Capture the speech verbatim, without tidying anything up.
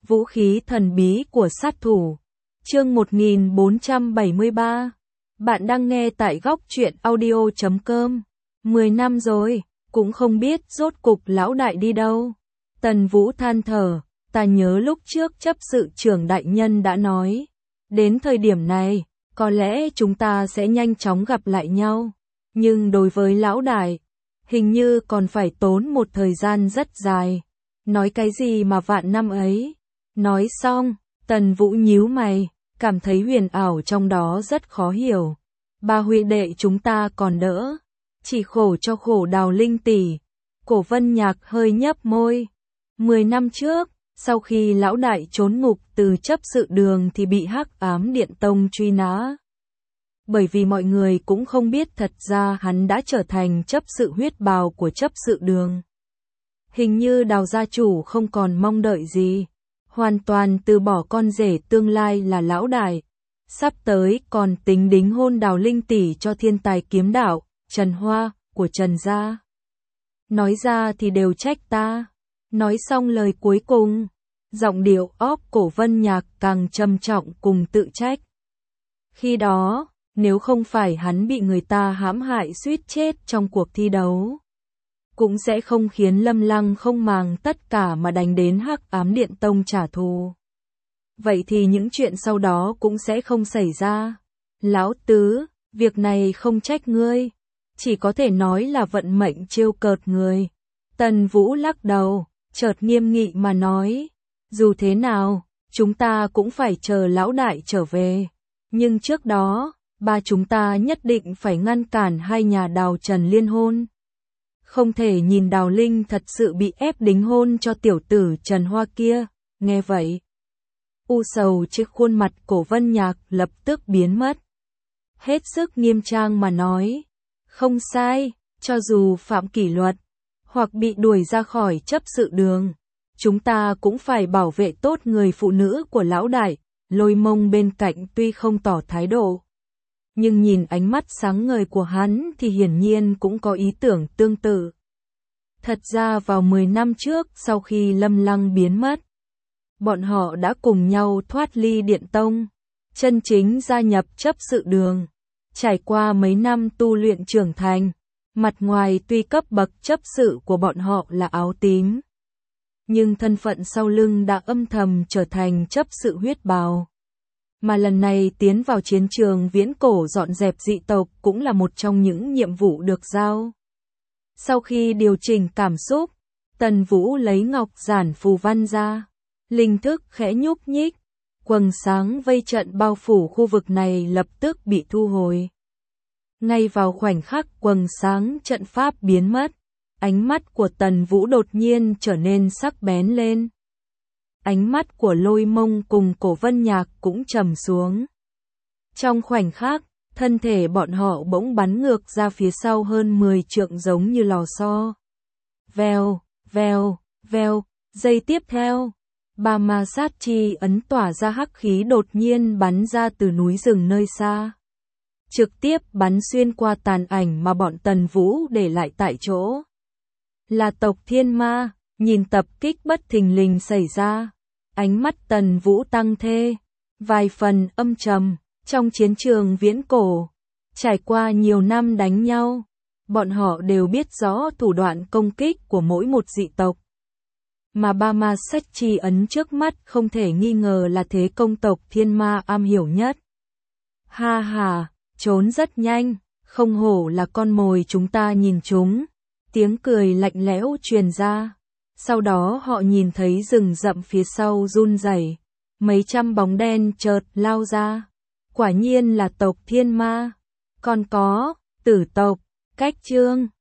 Vũ khí thần bí của sát thủ. Chương một nghìn bốn trăm bảy mươi ba. Bạn đang nghe tại góc truyện audio chấm com. Mười năm rồi, cũng không biết rốt cục lão đại đi đâu. Tần Vũ than thở, ta nhớ lúc trước chấp sự trưởng đại nhân đã nói. Đến thời điểm này, có lẽ chúng ta sẽ nhanh chóng gặp lại nhau. Nhưng đối với lão đại, hình như còn phải tốn một thời gian rất dài. Nói cái gì mà vạn năm ấy? Nói xong, Tần Vũ nhíu mày, cảm thấy huyền ảo trong đó rất khó hiểu. Ba huynh đệ chúng ta còn đỡ, chỉ khổ cho khổ Đào Linh tỷ. Cổ Vân Nhạc hơi nhấp môi. Mười năm trước, sau khi lão đại trốn ngục từ chấp sự đường thì bị Hắc Ám Điện Tông truy nã. Bởi vì mọi người cũng không biết thật ra hắn đã trở thành chấp sự huyết bào của chấp sự đường. Hình như Đào gia chủ không còn mong đợi gì, hoàn toàn từ bỏ con rể tương lai là lão đại. Sắp tới còn tính đính hôn Đào Linh tỷ cho thiên tài kiếm đạo, Trần Hoa, của Trần gia. Nói ra thì đều trách ta. Nói xong lời cuối cùng, giọng điệu óp Cổ Vân Nhạc càng trầm trọng cùng tự trách. Khi đó, nếu không phải hắn bị người ta hãm hại suýt chết trong cuộc thi đấu, cũng sẽ không khiến Lâm Lăng không màng tất cả mà đánh đến Hắc Ám Điện Tông trả thù. Vậy thì những chuyện sau đó cũng sẽ không xảy ra. Lão tứ, việc này không trách ngươi, chỉ có thể nói là vận mệnh trêu cợt người. Tần Vũ lắc đầu, chợt nghiêm nghị mà nói, dù thế nào, chúng ta cũng phải chờ lão đại trở về. Nhưng trước đó, ba chúng ta nhất định phải ngăn cản hai nhà Đào Trần liên hôn. Không thể nhìn Đào Linh thật sự bị ép đính hôn cho tiểu tử Trần Hoa kia. Nghe vậy, u sầu trên khuôn mặt Cổ Vân Nhạc lập tức biến mất. Hết sức nghiêm trang mà nói, không sai, cho dù phạm kỷ luật, hoặc bị đuổi ra khỏi chấp sự đường, chúng ta cũng phải bảo vệ tốt người phụ nữ của lão đại. Lôi Mông bên cạnh tuy không tỏ thái độ, nhưng nhìn ánh mắt sáng ngời của hắn thì hiển nhiên cũng có ý tưởng tương tự. Thật ra vào mười năm trước sau khi Lâm Lăng biến mất, bọn họ đã cùng nhau thoát ly Điện Tông, chân chính gia nhập chấp sự đường. Trải qua mấy năm tu luyện trưởng thành, mặt ngoài tuy cấp bậc chấp sự của bọn họ là áo tím, nhưng thân phận sau lưng đã âm thầm trở thành chấp sự huyết bào. Mà lần này tiến vào chiến trường viễn cổ dọn dẹp dị tộc cũng là một trong những nhiệm vụ được giao. Sau khi điều chỉnh cảm xúc, Tần Vũ lấy ngọc giản phù văn ra, linh thức khẽ nhúc nhích, quầng sáng vây trận bao phủ khu vực này lập tức bị thu hồi. Ngay vào khoảnh khắc quầng sáng trận pháp biến mất, ánh mắt của Tần Vũ đột nhiên trở nên sắc bén lên. Ánh mắt của Lôi Mông cùng Cổ Vân Nhạc cũng trầm xuống. Trong khoảnh khắc, thân thể bọn họ bỗng bắn ngược ra phía sau hơn mười trượng giống như lò xo. Vèo, vèo, vèo, giây tiếp theo, ba ma sát chi ấn tỏa ra hắc khí đột nhiên bắn ra từ núi rừng nơi xa, trực tiếp bắn xuyên qua tàn ảnh mà bọn Tần Vũ để lại tại chỗ. Là tộc Thiên Ma. Nhìn tập kích bất thình lình xảy ra, ánh mắt Tần Vũ tăng thê, vài phần âm trầm. Trong chiến trường viễn cổ, trải qua nhiều năm đánh nhau, bọn họ đều biết rõ thủ đoạn công kích của mỗi một dị tộc. Mà ba ma sách chi ấn trước mắt không thể nghi ngờ là thế công tộc Thiên Ma am hiểu nhất. Ha ha, trốn rất nhanh, không hổ là con mồi chúng ta nhìn chúng. Tiếng cười lạnh lẽo truyền ra. Sau đó họ nhìn thấy rừng rậm phía sau run rẩy, mấy trăm bóng đen chợt lao ra. Quả nhiên là tộc Thiên Ma. Còn có, Tử tộc, Cách Chương.